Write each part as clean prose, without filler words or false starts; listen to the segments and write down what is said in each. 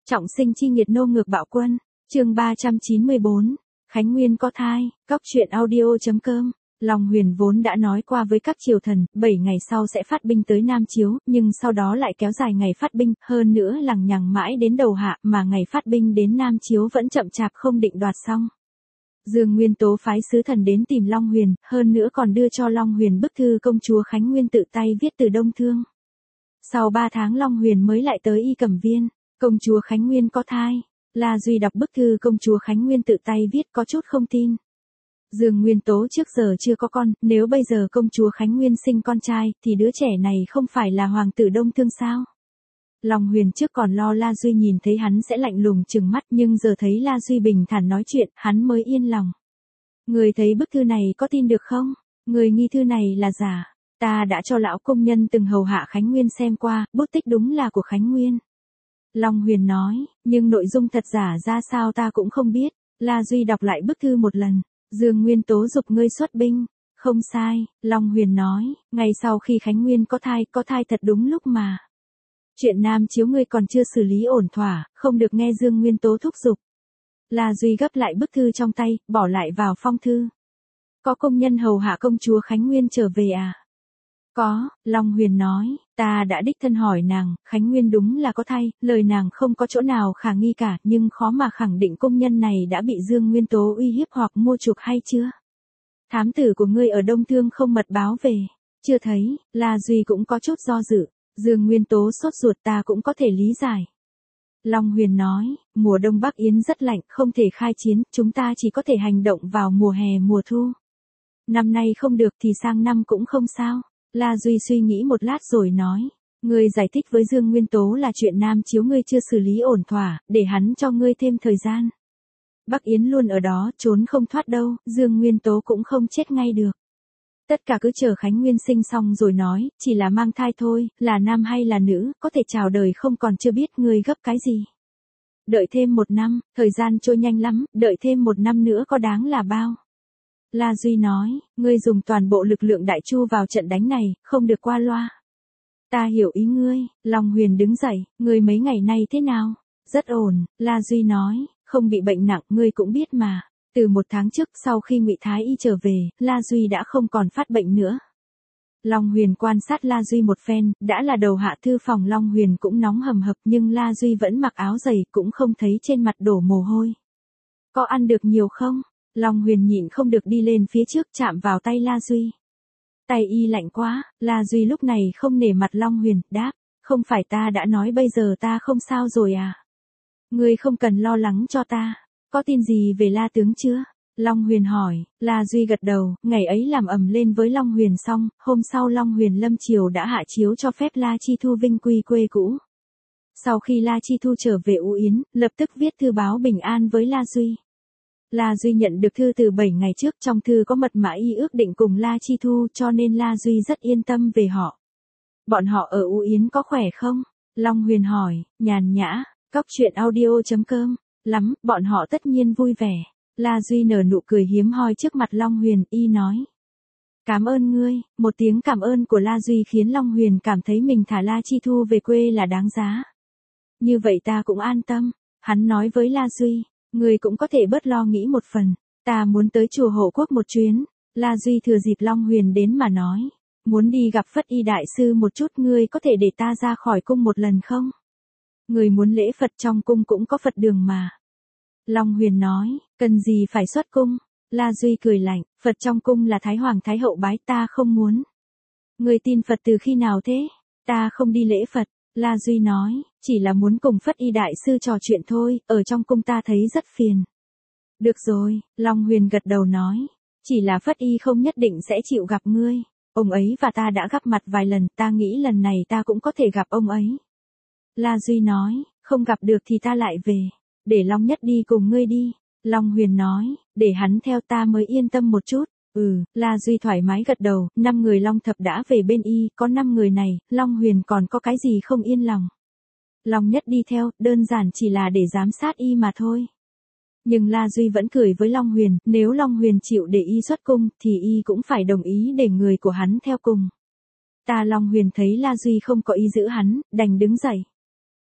Trọng sinh chi nghiệt nô ngược bạo quân, chương 394, Khánh Nguyên có thai, Cóc truyện audio.com. Long Huyền vốn đã nói qua với các triều thần, 7 ngày sau sẽ phát binh tới Nam Chiếu, nhưng sau đó lại kéo dài ngày phát binh, hơn nữa lằng nhằng mãi đến đầu hạ, mà ngày phát binh đến Nam Chiếu vẫn chậm chạp không định đoạt xong. Dương Nguyên Tố phái sứ thần đến tìm Long Huyền, hơn nữa còn đưa cho Long Huyền bức thư công chúa Khánh Nguyên tự tay viết từ Đông Thương. Sau 3 tháng Long Huyền mới lại tới Y Cẩm Viên, công chúa Khánh Nguyên có thai. La Duy đọc bức thư công chúa Khánh Nguyên tự tay viết có chút không tin. Dương Nguyên Tố trước giờ chưa có con, nếu bây giờ công chúa Khánh Nguyên sinh con trai, thì đứa trẻ này không phải là hoàng tử Đông Thương sao? Long Huyền trước còn lo La Duy nhìn thấy hắn sẽ lạnh lùng trừng mắt, nhưng giờ thấy La Duy bình thản nói chuyện, hắn mới yên lòng. Người thấy bức thư này có tin được không? Người nghi thư này là giả. Ta đã cho lão công nhân từng hầu hạ Khánh Nguyên xem qua, bút tích đúng là của Khánh Nguyên. Long Huyền nói, nhưng nội dung thật giả ra sao ta cũng không biết. La Duy đọc lại bức thư một lần. Dương Nguyên Tố giục ngươi xuất binh. Không sai, Long Huyền nói, ngày sau khi Khánh Nguyên có thai thật đúng lúc mà. Chuyện Nam Chiếu ngươi còn chưa xử lý ổn thỏa, không được nghe Dương Nguyên Tố thúc giục. La Duy gấp lại bức thư trong tay, bỏ lại vào phong thư. Có công nhân hầu hạ công chúa Khánh Nguyên trở về à? Có, Long Huyền nói, ta đã đích thân hỏi nàng, Khánh Nguyên đúng là có thai, lời nàng không có chỗ nào khả nghi cả, nhưng khó mà khẳng định công nhân này đã bị Dương Nguyên Tố uy hiếp hoặc mua chuộc hay chưa. Thám tử của ngươi ở Đông Thương không mật báo về, chưa thấy. La Duy cũng có chút do dự, Dương Nguyên Tố sốt ruột ta cũng có thể lý giải. Long Huyền nói, mùa đông Bắc Yến rất lạnh, không thể khai chiến, chúng ta chỉ có thể hành động vào mùa hè mùa thu. Năm nay không được thì sang năm cũng không sao. La Duy suy nghĩ một lát rồi nói, ngươi giải thích với Dương Nguyên Tố là chuyện Nam Chiếu ngươi chưa xử lý ổn thỏa, để hắn cho ngươi thêm thời gian. Bắc Yến luôn ở đó, trốn không thoát đâu, Dương Nguyên Tố cũng không chết ngay được. Tất cả cứ chờ Khánh Nguyên sinh xong rồi nói, chỉ là mang thai thôi, là nam hay là nữ, có thể chào đời không còn chưa biết ngươi gấp cái gì. Đợi thêm 1 năm, thời gian trôi nhanh lắm, đợi thêm 1 năm nữa có đáng là bao. La Duy nói, ngươi dùng toàn bộ lực lượng đại chu vào trận đánh này, không được qua loa. Ta hiểu ý ngươi. Long Huyền đứng dậy, ngươi mấy ngày nay thế nào? Rất ổn. La Duy nói, không bị bệnh nặng, ngươi cũng biết mà. Từ 1 tháng trước sau khi Ngụy Thái Y trở về, La Duy đã không còn phát bệnh nữa. Long Huyền quan sát La Duy một phen, đã là đầu hạ thư phòng Long Huyền cũng nóng hầm hập nhưng La Duy vẫn mặc áo dày, cũng không thấy trên mặt đổ mồ hôi. Có ăn được nhiều không? Long Huyền nhịn không được đi lên phía trước chạm vào tay La Duy. Tay y lạnh quá, La Duy lúc này không nể mặt Long Huyền, đáp, không phải ta đã nói bây giờ ta không sao rồi à? Ngươi không cần lo lắng cho ta, có tin gì về La tướng chưa? Long Huyền hỏi. La Duy gật đầu, ngày ấy làm ầm lên với Long Huyền xong, hôm sau Long Huyền lâm triều đã hạ chiếu cho phép La Chi Thu vinh quy quê cũ. Sau khi La Chi Thu trở về U Yến, lập tức viết thư báo bình an với La Duy. La Duy nhận được thư từ 7 ngày trước, trong thư có mật mã y ước định cùng La Chi Thu cho nên La Duy rất yên tâm về họ. Bọn họ ở U Yến có khỏe không? Long Huyền hỏi. Nhàn nhã. Cóc truyện audio.com. Lắm, bọn họ tất nhiên vui vẻ. La Duy nở nụ cười hiếm hoi trước mặt Long Huyền, y nói. Cảm ơn ngươi. Một tiếng cảm ơn của La Duy khiến Long Huyền cảm thấy mình thả La Chi Thu về quê là đáng giá. Như vậy ta cũng an tâm. Hắn nói với La Duy. Ngươi cũng có thể bớt lo nghĩ một phần, ta muốn tới chùa Hộ Quốc một chuyến. La Duy thừa dịp Long Huyền đến mà nói, muốn đi gặp Phất Y đại sư một chút, ngươi có thể để ta ra khỏi cung một lần không? Ngươi muốn lễ Phật trong cung cũng có Phật đường mà. Long Huyền nói, cần gì phải xuất cung? La Duy cười lạnh, Phật trong cung là Thái Hoàng Thái Hậu bái, ta không muốn. Ngươi tin Phật từ khi nào thế? Ta không đi lễ Phật. La Duy nói, chỉ là muốn cùng Phất Y đại sư trò chuyện thôi, ở trong cung ta thấy rất phiền. Được rồi, Long Huyền gật đầu nói, chỉ là Phất Y không nhất định sẽ chịu gặp ngươi. Ông ấy và ta đã gặp mặt vài lần, ta nghĩ lần này ta cũng có thể gặp ông ấy. La Duy nói, không gặp được thì ta lại về, để Long Nhất đi cùng ngươi đi. Long Huyền nói, để hắn theo ta mới yên tâm một chút. La Duy thoải mái gật đầu, 5 người Long Thập đã về bên y, có 5 người này, Long Huyền còn có cái gì không yên lòng. Long Nhất đi theo, đơn giản chỉ là để giám sát y mà thôi. Nhưng La Duy vẫn cười với Long Huyền, nếu Long Huyền chịu để y xuất cung, thì y cũng phải đồng ý để người của hắn theo cùng. Long Huyền thấy La Duy không có ý giữ hắn, đành đứng dậy.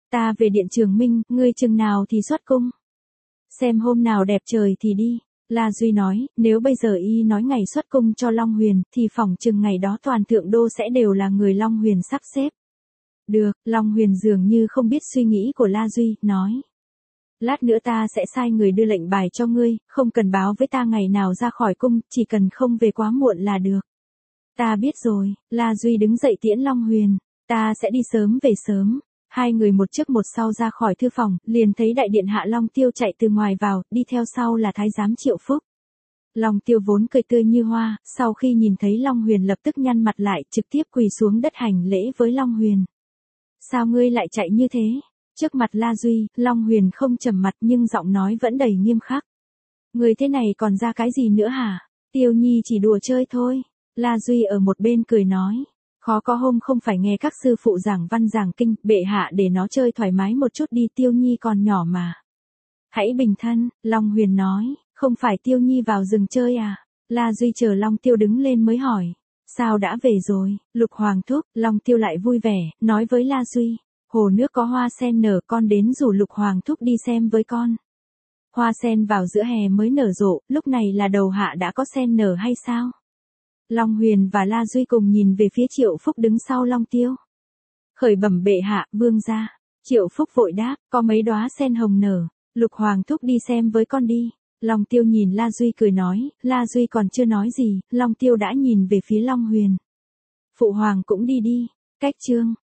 Ta về Điện Trường Minh, ngươi chừng nào thì xuất cung. Xem hôm nào đẹp trời thì đi. La Duy nói, nếu bây giờ y nói ngày xuất cung cho Long Huyền, thì phỏng chừng ngày đó toàn thượng đô sẽ đều là người Long Huyền sắp xếp. Được, Long Huyền dường như không biết suy nghĩ của La Duy, nói. Lát nữa ta sẽ sai người đưa lệnh bài cho ngươi, không cần báo với ta ngày nào ra khỏi cung, chỉ cần không về quá muộn là được. Ta biết rồi, La Duy đứng dậy tiễn Long Huyền, ta sẽ đi sớm về sớm. Hai người một trước một sau ra khỏi thư phòng, liền thấy đại điện hạ Long Tiêu chạy từ ngoài vào, đi theo sau là thái giám Triệu Phúc. Long Tiêu vốn cười tươi như hoa, sau khi nhìn thấy Long Huyền lập tức nhăn mặt lại, trực tiếp quỳ xuống đất hành lễ với Long Huyền. Sao ngươi lại chạy như thế? Trước mặt La Duy, Long Huyền không trầm mặt nhưng giọng nói vẫn đầy nghiêm khắc. Người thế này còn ra cái gì nữa hả? Tiêu Nhi chỉ đùa chơi thôi. La Duy ở một bên cười nói. Khó có hôm không phải nghe các sư phụ giảng văn giảng kinh, bệ hạ để nó chơi thoải mái một chút đi, Tiêu Nhi còn nhỏ mà. Hãy bình thân, Long Huyền nói, không phải Tiêu Nhi vào rừng chơi à? La Duy chờ Long Tiêu đứng lên mới hỏi. Sao đã về rồi, Lục Hoàng thúc? Long Tiêu lại vui vẻ, nói với La Duy. Hồ nước có hoa sen nở, con đến rủ Lục Hoàng thúc đi xem với con. Hoa sen vào giữa hè mới nở rộ, lúc này là đầu hạ đã có sen nở hay sao? Long Huyền và La Duy cùng nhìn về phía Triệu Phúc đứng sau Long Tiêu. Khởi bẩm bệ hạ, vương gia. Triệu Phúc vội đáp, có mấy đóa sen hồng nở, Lục Hoàng thúc đi xem với con đi. Long Tiêu nhìn La Duy cười nói, La Duy còn chưa nói gì, Long Tiêu đã nhìn về phía Long Huyền. Phụ hoàng cũng đi đi. Cách chương